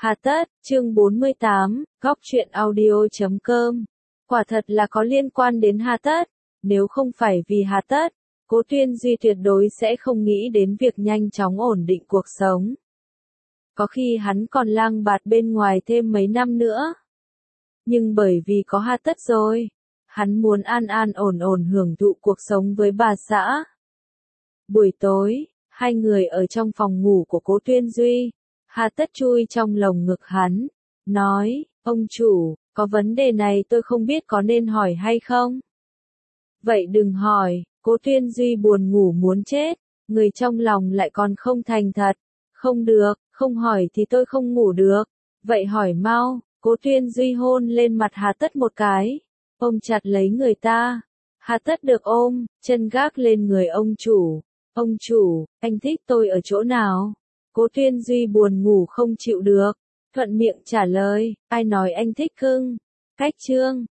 Hà tất, chương 48, góc truyện audio.com. Quả thật là có liên quan đến Hà tất, nếu không phải vì Hà tất, Cố Tuyên Duy tuyệt đối sẽ không nghĩ đến việc nhanh chóng ổn định cuộc sống. Có khi hắn còn lang bạt bên ngoài thêm mấy năm nữa. Nhưng bởi vì có Hà tất rồi, hắn muốn an an ổn ổn hưởng thụ cuộc sống với bà xã. Buổi tối, hai người ở trong phòng ngủ của Cố Tuyên Duy. Hà tất chui trong lồng ngực hắn, nói, ông chủ, có vấn đề này tôi không biết có nên hỏi hay không? Vậy đừng hỏi, Cố Tuyên Duy buồn ngủ muốn chết, người trong lòng lại còn không thành thật. Không được, không hỏi thì tôi không ngủ được. Vậy hỏi mau, Cố Tuyên Duy hôn lên mặt Hà tất một cái, ôm chặt lấy người ta. Hà tất được ôm, chân gác lên người ông chủ. Ông chủ, anh thích tôi ở chỗ nào? Cố Tuyên Duy buồn ngủ không chịu được, thuận miệng trả lời, ai nói anh thích cưng? Cách chương